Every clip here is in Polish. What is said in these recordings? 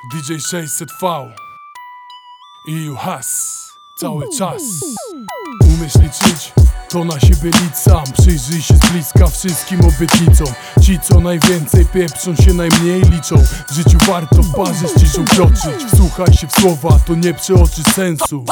DJ 600V i Juhas cały czas. Umiesz liczyć? To na siebie licz sam. Przyjrzyj się z bliska wszystkim obietnicom. Ci co najwięcej pieprzą się najmniej liczą. W życiu warto w parze z ciszą kroczyć. Wsłuchaj się w słowa, to nie przeoczy sensu.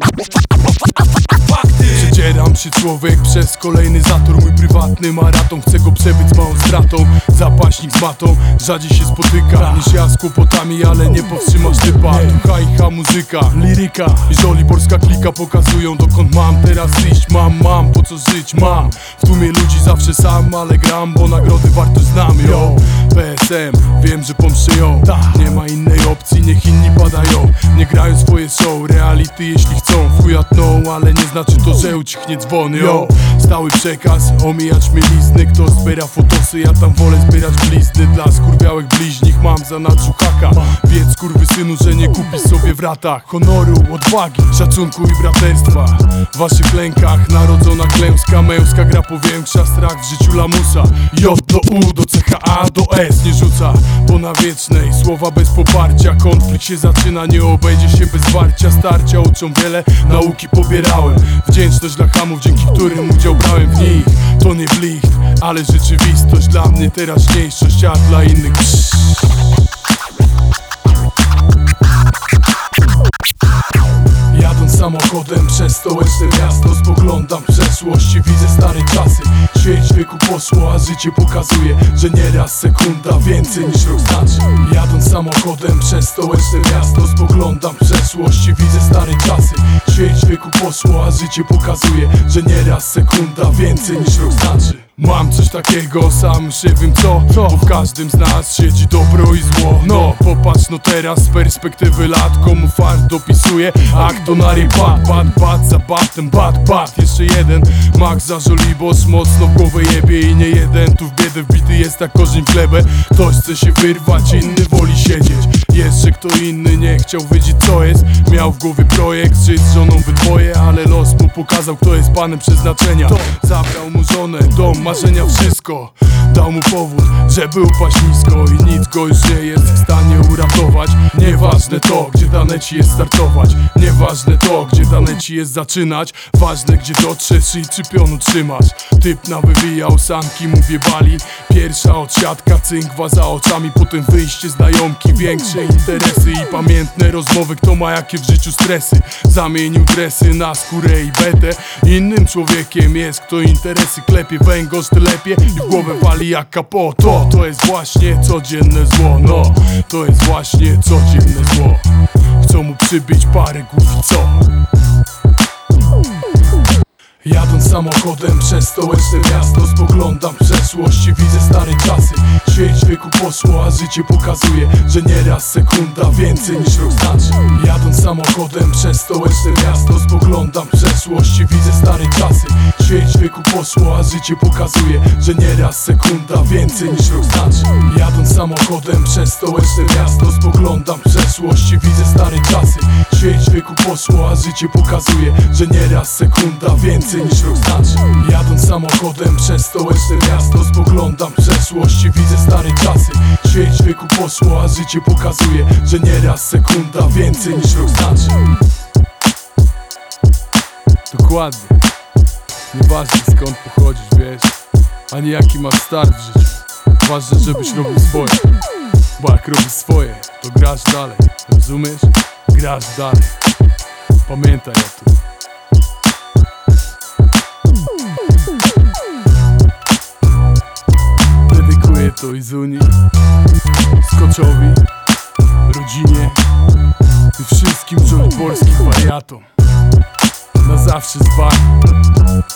Przedzieram się człowiek przez kolejny zator. Mój prywatny maraton, chcę go przebyć z małą stratą. Zapaśnik z matą, rzadziej się spotyka niż ja z kłopotami, ale nie powstrzymasz typa. Tu hajcha, muzyka, liryka i żoliborska klika pokazują dokąd mam teraz iść. Mam po co żyć, mam w tłumie ludzi zawsze sam, ale gram, bo nagrody wartość znam. Yo, PSM, wiem, że pomszczę ją. Nie ma innej opcji, niech inni padają. Nie grają swoje show, reality jeśli chcą. Fujatną, ale nie znaczy to, że ucichnie dzwon. Yo, stały przekaz, omijać mielizny. Kto zbiera fotosy, ja tam wolę zbierać blizny. Dla skurwiałych bliźnich mam zanadrzu haka. Wiedz skurwysynu, że nie kupisz sobie w ratach honoru, odwagi, szacunku i braterstwa. W waszych lękach narodzona klęska męska gra powiększa strach w życiu lamusa. J do U, do CHA, do S nie rzuca po na wiecznej, słowa bez poparcia. Konflikt się zaczyna, nie obejdzie się bez warcia. Starcia uczą wiele, nauki pobierałem. Wdzięczność dla hamów, dzięki którym udział brałem w nich. To nie blicht, ale rzeczywistość. Dla mnie teraźniejszość, a dla innych Jadąc samochodem przez stołeczne miasto, spoglądam w przeszłość i widzę stare czasy. Ćwierć wieku poszło, a życie pokazuje, że nieraz sekunda więcej niż rok znaczy. Jadąc samochodem przez stołeczne miasto, spoglądam w przeszłość i widzę stare czasy. Ćwierć wieku poszło, a życie pokazuje, że nieraz sekunda więcej niż rok znaczy. Mam coś takiego, sam już nie wiem co, bo w każdym z nas siedzi dobro i zło. No, popatrz no teraz z perspektywy lat, komu fart dopisuje, a kto na ryj bat za batem, bat. Jeszcze jeden, Max za żoliborz, mocno w głowę jebie i nie jeden. Tu w biedę wbity jest jak korzeń w glebę. Ktoś chce się wyrwać, inny woli siedzieć. Jeszcze kto inny nie chciał wiedzieć co jest. Miał w głowie projekt, żyć z żoną we dwoje, ale los mu pokazał kto jest panem przeznaczenia. Zabrał mu żonę, dom, marzenia, wszystko. Dał mu powód, żeby upaść nisko i nic go już nie jest w stanie uratować. Nieważne to, gdzie dane ci jest startować. Nieważne to, gdzie dane ci jest zaczynać. Ważne gdzie dotrzesz i czy pionu trzymasz. Typ na wywijał, sanki mu wjebali. Pierwsza odsiadka, cynkwa za oczami. Potem wyjście znajomki, większe interesy i pamiętne rozmowy. Kto ma jakie w życiu stresy. Zamienił dresy na skórę i betę. Innym człowiekiem jest kto interesy klepie. Węgorz telepie i w głowę wali jak kapo. To jest właśnie codzienne zło. No, to jest właśnie codzienne zło. Chcą mu przybić parę głów i co? Jadąc samochodem przez stołeczne miasto, spoglądam w przeszłość i widzę stare czasy. Ćwierć wieku poszło, a życie pokazuje, że nieraz sekunda więcej niż rok znaczy. Jadąc samochodem przez stołeczne miasto, spoglądam w przeszłość i widzę stare czasy. Ćwierć wieku poszło, a życie pokazuje, że nieraz sekunda więcej niż rok znaczy. Jadąc samochodem przez stołeczne miasto, spoglądam w przeszłość i widzę stare czasy. Ćwierć wieku poszło, a życie pokazuje, że nieraz sekunda więcej niż rok znaczy. Jadąc samochodem przez stołeczne miasto, spoglądam w przeszłość i widzę stare czasy. Ćwierć wieku poszło, a życie pokazuje, że nieraz sekunda więcej niż rok znaczy. Dokładnie. Nieważne skąd pochodzisz, wiesz, ani jaki masz start w życiu. Ważne, żebyś robił swoje, bo jak robisz swoje, to grasz dalej. Rozumiesz? Grasz dalej. Pamiętaj o tym. Dedykuję to Izuni, Skoczowi, rodzinie i wszystkim żoliborskim wariatom. Na zawsze z wami